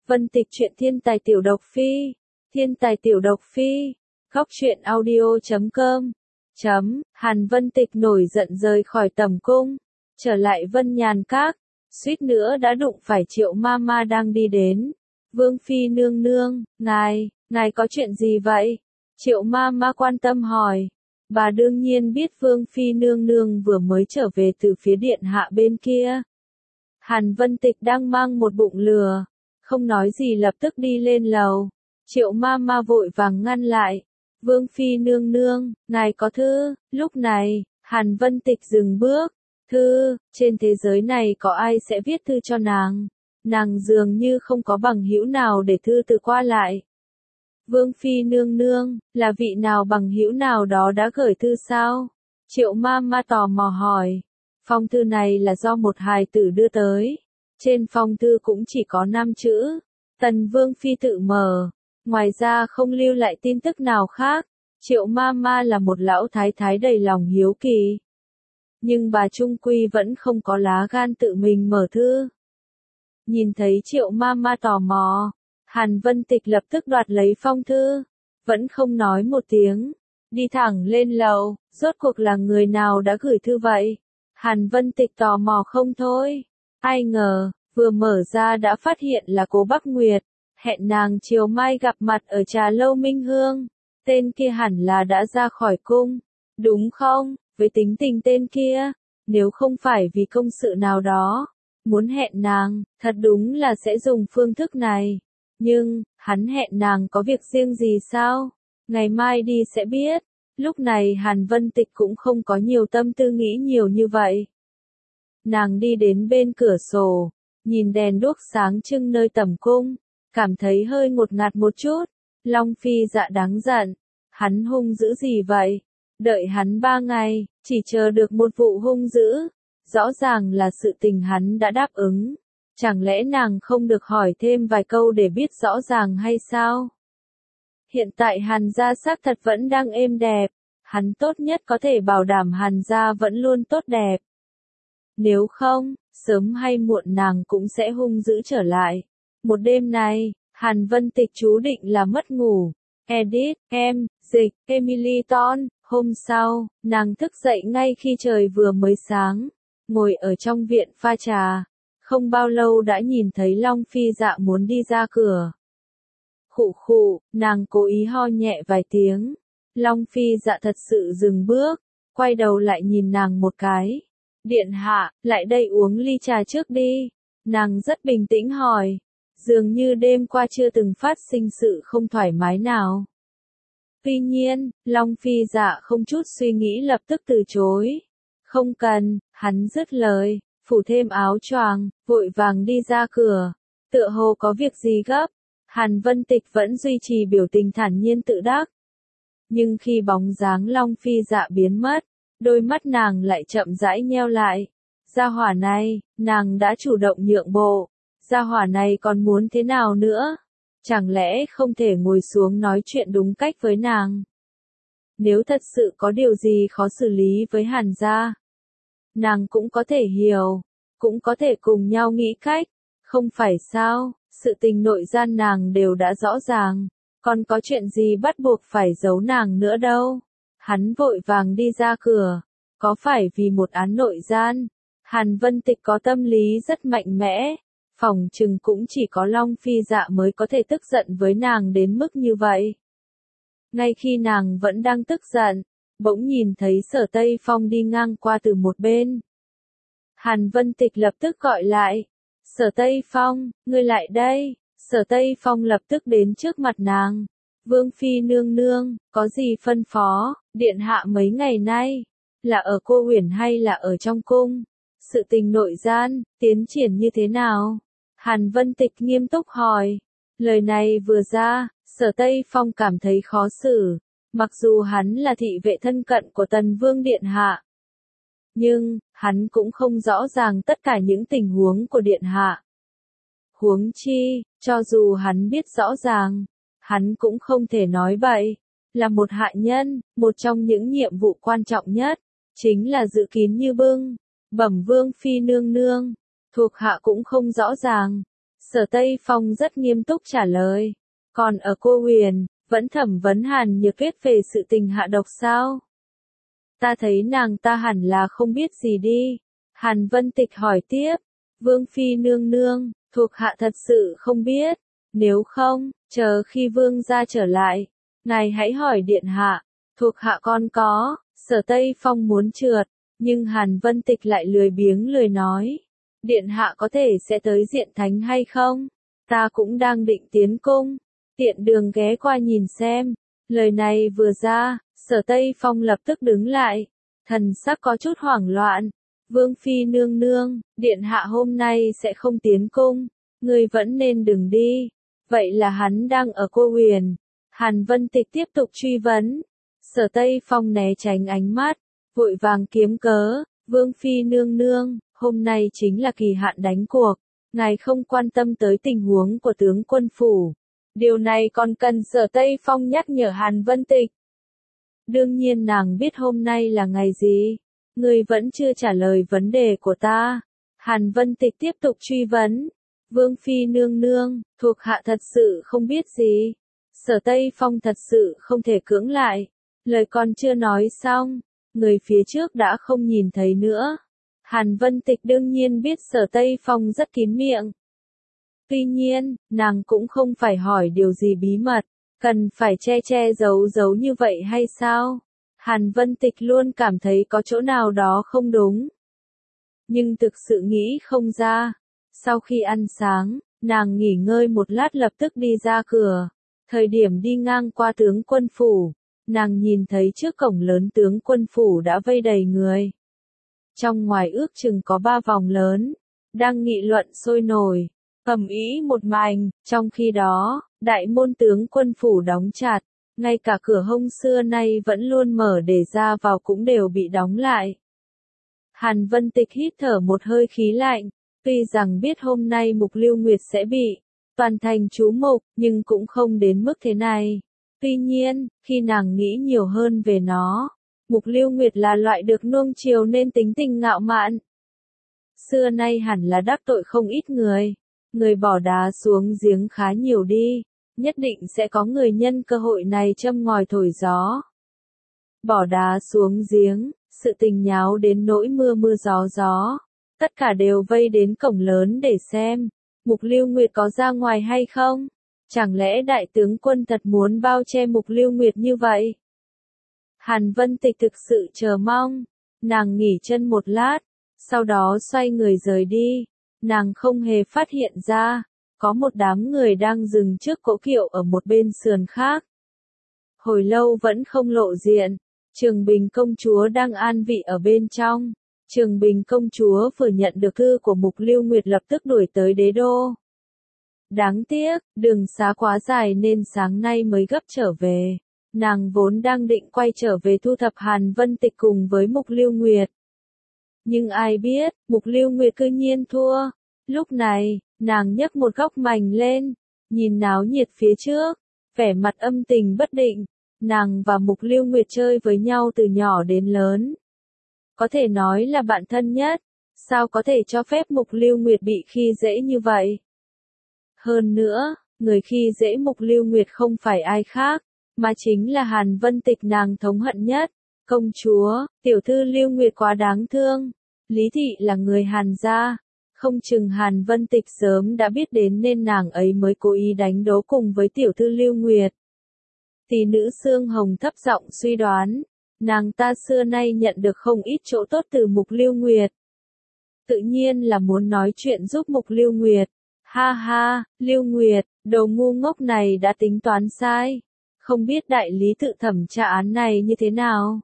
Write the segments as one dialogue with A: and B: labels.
A: Vân Tịch truyện thiên tài tiểu độc phi. Thiên tài tiểu độc phi. Góc truyện audio.com. Hàn Vân Tịch nổi giận rời khỏi tầm cung. Trở lại Vân Nhàn Các. Suýt nữa đã đụng phải Triệu Mama đang đi đến. Vương Phi nương nương, ngài có chuyện gì vậy? Triệu Mama quan tâm hỏi. Bà đương nhiên biết Vương Phi nương nương vừa mới trở về từ phía điện hạ bên kia. Hàn Vân Tịch đang mang một bụng lừa, không nói gì lập tức đi lên lầu. Triệu Mama vội vàng ngăn lại. Vương Phi nương nương, ngài có thư. Lúc này, Hàn Vân Tịch dừng bước. Thư, trên thế giới này có ai sẽ viết thư cho nàng? Nàng dường như không có bằng hữu nào để thư từ qua lại. Vương Phi nương nương, là vị nào bằng hữu nào đó đã gửi thư sao? Triệu Mama tò mò hỏi. Phong thư này là do một hài tử đưa tới. Trên phong thư cũng chỉ có 5 chữ. Tần Vương Phi tự mở. Ngoài ra không lưu lại tin tức nào khác. Triệu Mama là một lão thái thái đầy lòng hiếu kỳ. Nhưng bà trung quy vẫn không có lá gan tự mình mở thư. Nhìn thấy Triệu Mama tò mò, Hàn Vân Tịch lập tức đoạt lấy phong thư. Vẫn không nói một tiếng. Đi thẳng lên lầu, rốt cuộc là người nào đã gửi thư vậy? Hàn Vân Tịch tò mò không thôi. Ai ngờ, vừa mở ra đã phát hiện là Cố Bắc Nguyệt. Hẹn nàng chiều mai gặp mặt ở trà lâu Minh Hương. Tên kia hẳn là đã ra khỏi cung. Đúng không? Với tính tình tên kia, nếu không phải vì công sự nào đó, muốn hẹn nàng, thật đúng là sẽ dùng phương thức này. Nhưng, hắn hẹn nàng có việc riêng gì sao? Ngày mai đi sẽ biết. Lúc này Hàn Vân Tịch cũng không có nhiều tâm tư nghĩ nhiều như vậy. Nàng đi đến bên cửa sổ, nhìn đèn đuốc sáng trưng nơi tầm cung, cảm thấy hơi ngột ngạt một chút. Long Phi Dạ đáng giận. Hắn hung dữ gì vậy? Đợi hắn 3 ngày, chỉ chờ được một vụ hung dữ. Rõ ràng là sự tình hắn đã đáp ứng. Chẳng lẽ nàng không được hỏi thêm vài câu để biết rõ ràng hay sao? Hiện tại Hàn gia xác thật vẫn đang êm đẹp. Hắn tốt nhất có thể bảo đảm Hàn gia vẫn luôn tốt đẹp. Nếu không, sớm hay muộn nàng cũng sẽ hung dữ trở lại. Một đêm này, Hàn Vân Tịch chú định là mất ngủ. Edit, dịch, Emily Ton. Hôm sau, nàng thức dậy ngay khi trời vừa mới sáng. Ngồi ở trong viện pha trà. Không bao lâu đã nhìn thấy Long Phi Dạ muốn đi ra cửa. Khụ khụ, nàng cố ý ho nhẹ vài tiếng. Long Phi Dạ thật sự dừng bước, quay đầu lại nhìn nàng một cái. Điện hạ, lại đây uống ly trà trước đi. Nàng rất bình tĩnh hỏi. Dường như đêm qua chưa từng phát sinh sự không thoải mái nào. Tuy nhiên, Long Phi Dạ không chút suy nghĩ lập tức từ chối. Không cần, hắn dứt lời, phủ thêm áo choàng, vội vàng đi ra cửa. Tựa hồ có việc gì gấp. Hàn Vân Tịch vẫn duy trì biểu tình thản nhiên tự đắc. Nhưng khi bóng dáng Long Phi Dạ biến mất, đôi mắt nàng lại chậm rãi nheo lại. Gia hỏa này, nàng đã chủ động nhượng bộ. Gia hỏa này còn muốn thế nào nữa? Chẳng lẽ không thể ngồi xuống nói chuyện đúng cách với nàng? Nếu thật sự có điều gì khó xử lý với Hàn gia, nàng cũng có thể hiểu, cũng có thể cùng nhau nghĩ cách, không phải sao? Sự tình nội gian nàng đều đã rõ ràng, còn có chuyện gì bắt buộc phải giấu nàng nữa đâu. Hắn vội vàng đi ra cửa, có phải vì một án nội gian? Hàn Vân Tịch có tâm lý rất mạnh mẽ, phỏng chừng cũng chỉ có Long Phi Dạ mới có thể tức giận với nàng đến mức như vậy. Ngay khi nàng vẫn đang tức giận, bỗng nhìn thấy Sở Tây Phong đi ngang qua từ một bên. Hàn Vân Tịch lập tức gọi lại. Sở Tây Phong, ngươi lại đây. Sở Tây Phong lập tức đến trước mặt nàng. Vương Phi nương nương, có gì phân phó? Điện hạ mấy ngày nay, là ở Cô Huyền hay là ở trong cung? Sự tình nội gian, tiến triển như thế nào? Hàn Vân Tịch nghiêm túc hỏi. Lời này vừa ra, Sở Tây Phong cảm thấy khó xử. Mặc dù hắn là thị vệ thân cận của Tần Vương Điện Hạ, nhưng, hắn cũng không rõ ràng tất cả những tình huống của Điện Hạ. Huống chi, cho dù hắn biết rõ ràng, hắn cũng không thể nói bậy. Là một hạ nhân, một trong những nhiệm vụ quan trọng nhất, chính là giữ kín như bưng. Bẩm Vương Phi nương nương, thuộc hạ cũng không rõ ràng. Sở Tây Phong rất nghiêm túc trả lời. Còn ở cô Huyền, vẫn thẩm vấn Hàn Nhược Tuyết về sự tình hạ độc sao? Ta thấy nàng ta hẳn là không biết gì đi. Hàn Vân Tịch hỏi tiếp. Vương Phi nương nương, thuộc hạ thật sự không biết. Nếu không, chờ khi vương gia trở lại, ngài hãy hỏi điện hạ. Thuộc hạ con có. Sở Tây Phong muốn trượt, nhưng Hàn Vân Tịch lại lười biếng lười nói. Điện hạ có thể sẽ tới Diện Thánh hay không? Ta cũng đang định tiến cung, tiện đường ghé qua nhìn xem. Lời này vừa ra, Sở Tây Phong lập tức đứng lại, thần sắc có chút hoảng loạn. Vương Phi nương nương, điện hạ hôm nay sẽ không tiến cung, người vẫn nên đừng đi. Vậy là hắn đang ở cô Huyền. Hàn Vân Tịch tiếp tục truy vấn. Sở Tây Phong né tránh ánh mắt, vội vàng kiếm cớ. Vương Phi nương nương, hôm nay chính là kỳ hạn đánh cuộc. Ngài không quan tâm tới tình huống của tướng quân phủ. Điều này còn cần Sở Tây Phong nhắc nhở Hàn Vân Tịch. Đương nhiên nàng biết hôm nay là ngày gì. Ngươi vẫn chưa trả lời vấn đề của ta. Hàn Vân Tịch tiếp tục truy vấn. Vương Phi nương nương, thuộc hạ thật sự không biết gì. Sở Tây Phong thật sự không thể cưỡng lại. Lời còn chưa nói xong, người phía trước đã không nhìn thấy nữa. Hàn Vân Tịch đương nhiên biết Sở Tây Phong rất kín miệng. Tuy nhiên, nàng cũng không phải hỏi điều gì bí mật, cần phải che giấu như vậy hay sao? Hàn Vân Tịch luôn cảm thấy có chỗ nào đó không đúng. Nhưng thực sự nghĩ không ra. Sau khi ăn sáng, nàng nghỉ ngơi một lát lập tức đi ra cửa. Thời điểm đi ngang qua tướng quân phủ, nàng nhìn thấy trước cổng lớn tướng quân phủ đã vây đầy người. Trong ngoài ước chừng có 3 vòng lớn, đang nghị luận sôi nổi, ầm ĩ một mạch. Trong khi đó, đại môn tướng quân phủ đóng chặt, ngay cả cửa hông xưa nay vẫn luôn mở để ra vào cũng đều bị đóng lại. Hàn Vân Tịch hít thở một hơi khí lạnh, tuy rằng biết hôm nay Mục Lưu Nguyệt sẽ bị toàn thành chú mục, nhưng cũng không đến mức thế này. Tuy nhiên, khi nàng nghĩ nhiều hơn về nó, Mục Lưu Nguyệt là loại được nuông chiều nên tính tình ngạo mạn. Xưa nay hẳn là đắc tội không ít người. Người bỏ đá xuống giếng khá nhiều đi. Nhất định sẽ có người nhân cơ hội này châm ngòi thổi gió. Bỏ đá xuống giếng, sự tình nháo đến nỗi mưa gió. Tất cả đều vây đến cổng lớn để xem. Mục Lưu Nguyệt có ra ngoài hay không? Chẳng lẽ đại tướng quân thật muốn bao che Mục Lưu Nguyệt như vậy? Hàn Vân Tịch thực sự chờ mong. Nàng nghỉ chân một lát, sau đó xoay người rời đi. Nàng không hề phát hiện ra, có một đám người đang dừng trước cỗ kiệu ở một bên sườn khác. Hồi lâu vẫn không lộ diện, Trường Bình công chúa đang an vị ở bên trong. Trường Bình công chúa vừa nhận được thư của Mục Lưu Nguyệt lập tức đuổi tới đế đô. Đáng tiếc, đường xá quá dài nên sáng nay mới gấp trở về. Nàng vốn đang định quay trở về thu thập Hàn Vân Tịch cùng với Mục Lưu Nguyệt. Nhưng ai biết, Mục Lưu Nguyệt cư nhiên thua. Lúc này, nàng nhấc một góc mành lên, nhìn náo nhiệt phía trước, vẻ mặt âm tình bất định. Nàng và Mục Lưu Nguyệt chơi với nhau từ nhỏ đến lớn. Có thể nói là bạn thân nhất, sao có thể cho phép Mục Lưu Nguyệt bị khi dễ như vậy? Hơn nữa, người khi dễ Mục Lưu Nguyệt không phải ai khác, mà chính là Hàn Vân Tịch nàng thống hận nhất. Công chúa, tiểu thư Lưu Nguyệt quá đáng thương. Lý thị là người Hàn gia, không chừng Hàn Vân Tịch sớm đã biết đến nên nàng ấy mới cố ý đánh đố cùng với tiểu thư Lưu Nguyệt. Tỷ nữ Xương Hồng thấp giọng suy đoán, nàng ta xưa nay nhận được không ít chỗ tốt từ Mục Lưu Nguyệt. Tự nhiên là muốn nói chuyện giúp Mục Lưu Nguyệt. Ha ha, Lưu Nguyệt, đồ ngu ngốc này đã tính toán sai. Không biết đại lý tự thẩm tra án này như thế nào?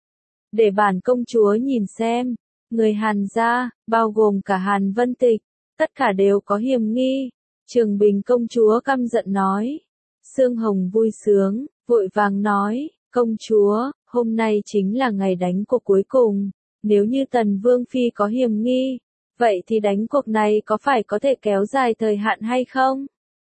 A: Để bản công chúa nhìn xem, người Hàn gia, bao gồm cả Hàn Vân Tịch, tất cả đều có hiểm nghi. Trường Bình công chúa căm giận nói. Xương Hồng vui sướng, vội vàng nói, công chúa, hôm nay chính là ngày đánh cuộc cuối cùng. Nếu như Tần Vương Phi có hiểm nghi, vậy thì đánh cuộc này có thể kéo dài thời hạn hay không?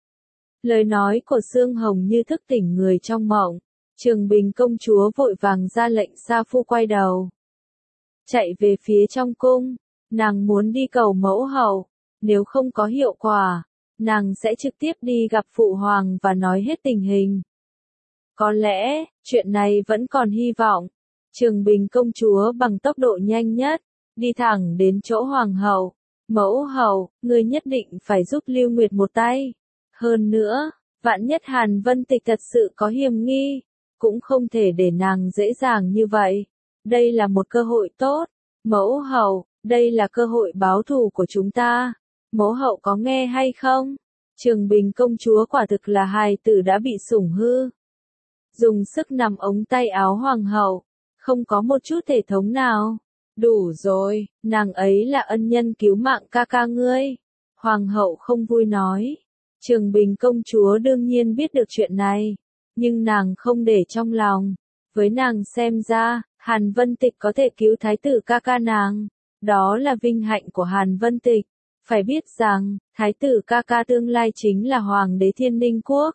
A: Lời nói của Xương Hồng như thức tỉnh người trong mộng. Trường Bình công chúa vội vàng ra lệnh Sa Phu quay đầu. Chạy về phía trong cung, nàng muốn đi cầu mẫu hậu. Nếu không có hiệu quả, nàng sẽ trực tiếp đi gặp phụ hoàng và nói hết tình hình. Có lẽ, chuyện này vẫn còn hy vọng. Trường Bình công chúa bằng tốc độ nhanh nhất, đi thẳng đến chỗ hoàng hậu. Mẫu hậu, ngươi nhất định phải giúp Lưu Nguyệt một tay. Hơn nữa, vạn nhất Hàn Vân Tịch thật sự có hiềm nghi, cũng không thể để nàng dễ dàng như vậy. Đây là một cơ hội tốt. Mẫu hậu, đây là cơ hội báo thù của chúng ta. Mẫu hậu có nghe hay không? Trường Bình công chúa quả thực là hài tử đã bị sủng hư. Dùng sức nắm ống tay áo hoàng hậu, không có một chút thể thống nào. Đủ rồi, nàng ấy là ân nhân cứu mạng ca ca ngươi. Hoàng hậu không vui nói. Trường Bình công chúa đương nhiên biết được chuyện này, nhưng nàng không để trong lòng. Với nàng xem ra, Hàn Vân Tịch có thể cứu thái tử ca ca nàng. Đó là vinh hạnh của Hàn Vân Tịch. Phải biết rằng, thái tử ca ca tương lai chính là hoàng đế Thiên Ninh quốc.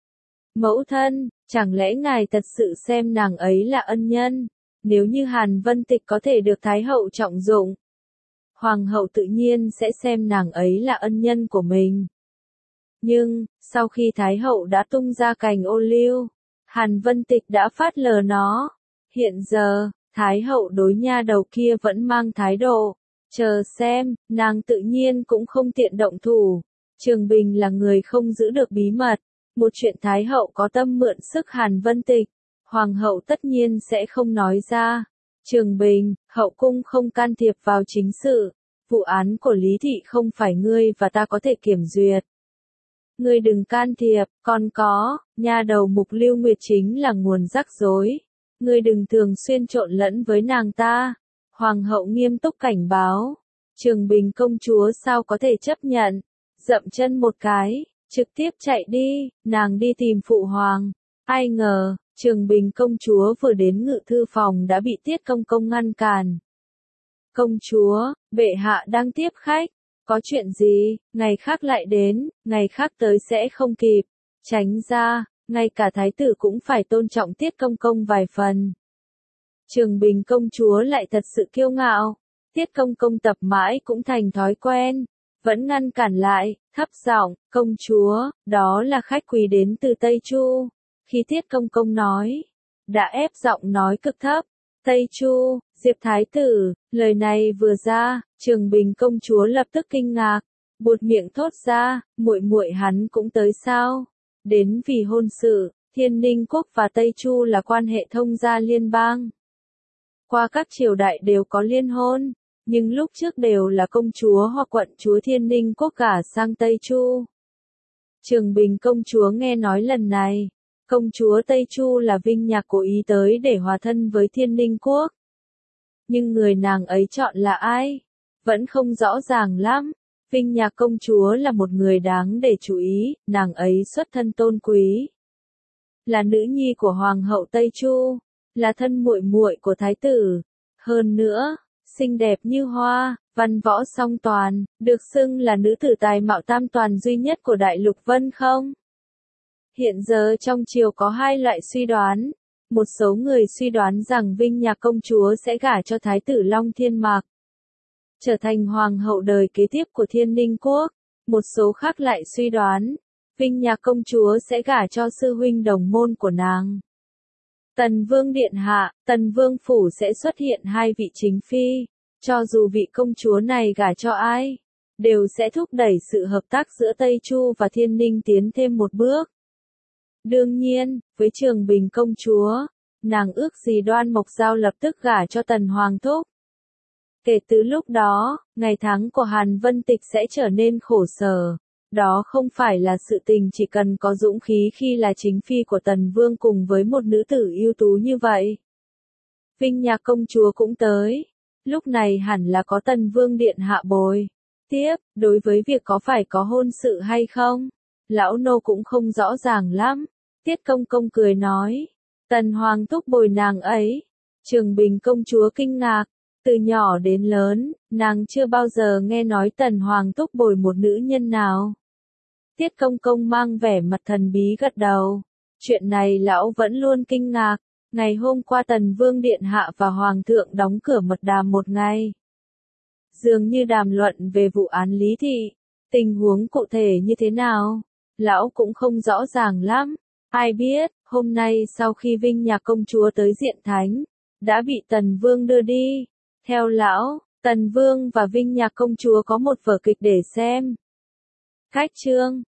A: Mẫu thân, chẳng lẽ ngài thật sự xem nàng ấy là ân nhân? Nếu như Hàn Vân Tịch có thể được Thái hậu trọng dụng, Hoàng hậu tự nhiên sẽ xem nàng ấy là ân nhân của mình. Nhưng, sau khi Thái hậu đã tung ra cành ô liu, Hàn Vân Tịch đã phớt lờ nó. Hiện giờ, Thái hậu đối nha đầu kia vẫn mang thái độ, chờ xem, nàng tự nhiên cũng không tiện động thủ. Trường Bình là người không giữ được bí mật. Một chuyện Thái hậu có tâm mượn sức Hàn Vân Tịch, Hoàng hậu tất nhiên sẽ không nói ra. Trường Bình, hậu cung không can thiệp vào chính sự. Vụ án của Lý Thị không phải ngươi và ta có thể kiểm duyệt. Ngươi đừng can thiệp, còn có, nha đầu Mục Lưu Nguyệt chính là nguồn rắc rối. Ngươi đừng thường xuyên trộn lẫn với nàng ta. Hoàng hậu nghiêm túc cảnh báo. Trường Bình công chúa sao có thể chấp nhận. Dậm chân một cái, trực tiếp chạy đi, nàng đi tìm phụ hoàng. Ai ngờ, Trường Bình công chúa vừa đến ngự thư phòng đã bị Tiết Công Công ngăn cản. Công chúa, bệ hạ đang tiếp khách. Có chuyện gì, ngày khác lại đến, ngày khác tới sẽ không kịp. Tránh ra, ngay cả thái tử cũng phải tôn trọng Tiết Công Công vài phần. Trường Bình công chúa lại thật sự kiêu ngạo. Tiết Công Công tập mãi cũng thành thói quen. Vẫn ngăn cản lại, thấp giọng, công chúa, đó là khách quý đến từ Tây Chu. Khi Tiết Công Công nói, đã ép giọng nói cực thấp. Tây Chu, Diệp Thái tử, lời này vừa ra, Trường Bình công chúa lập tức kinh ngạc, buột miệng thốt ra, muội muội hắn cũng tới sao? Đến vì hôn sự, Thiên Ninh quốc và Tây Chu là quan hệ thông gia liên bang. Qua các triều đại đều có liên hôn, nhưng lúc trước đều là công chúa hoặc quận chúa Thiên Ninh quốc gả sang Tây Chu. Trường Bình công chúa nghe nói lần này, công chúa Tây Chu là Vinh Nhạc cố ý tới để hòa thân với Thiên Ninh quốc. Nhưng người nàng ấy chọn là ai? Vẫn không rõ ràng lắm. Vinh Nhạc công chúa là một người đáng để chú ý, nàng ấy xuất thân tôn quý. Là nữ nhi của Hoàng hậu Tây Chu, là thân muội muội của Thái tử. Hơn nữa, xinh đẹp như hoa, văn võ song toàn, được xưng là nữ tử tài mạo tam toàn duy nhất của Đại Lục Vân không? Hiện giờ trong triều có hai loại suy đoán. Một số người suy đoán rằng Vinh Nhạc công chúa sẽ gả cho Thái tử Long Thiên Mạc, trở thành hoàng hậu đời kế tiếp của Thiên Ninh quốc. Một số khác lại suy đoán, Vinh Nhạc công chúa sẽ gả cho sư huynh đồng môn của nàng. Tần Vương Điện Hạ, Tần Vương Phủ sẽ xuất hiện hai vị chính phi. Cho dù vị công chúa này gả cho ai, đều sẽ thúc đẩy sự hợp tác giữa Tây Chu và Thiên Ninh tiến thêm một bước. Đương nhiên, với Trường Bình công chúa, nàng ước gì Đoan Mộc Giao lập tức gả cho Tần Hoàng thúc. Kể từ lúc đó, ngày tháng của Hàn Vân Tịch sẽ trở nên khổ sở. Đó không phải là sự tình chỉ cần có dũng khí khi là chính phi của Tần Vương cùng với một nữ tử ưu tú như vậy. Vinh Nhạc công chúa cũng tới. Lúc này hẳn là có Tần Vương Điện Hạ bồi. Tiếp, đối với việc có phải có hôn sự hay không, lão nô cũng không rõ ràng lắm. Tiết Công Công cười nói, Tần Hoàng thúc bồi nàng ấy. Trường Bình công chúa kinh ngạc, từ nhỏ đến lớn, nàng chưa bao giờ nghe nói Tần Hoàng thúc bồi một nữ nhân nào. Tiết Công Công mang vẻ mặt thần bí gật đầu. Chuyện này lão vẫn luôn kinh ngạc. Ngày hôm qua Tần Vương Điện Hạ và Hoàng thượng đóng cửa mật đàm một ngày. Dường như đàm luận về vụ án Lý Thị. Tình huống cụ thể như thế nào? Lão cũng không rõ ràng lắm. Ai biết, hôm nay sau khi Vinh Nhạc công chúa tới Diện Thánh, đã bị Tần Vương đưa đi. Theo lão, Tần Vương và Vinh Nhạc công chúa có một vở kịch để xem. Khách trương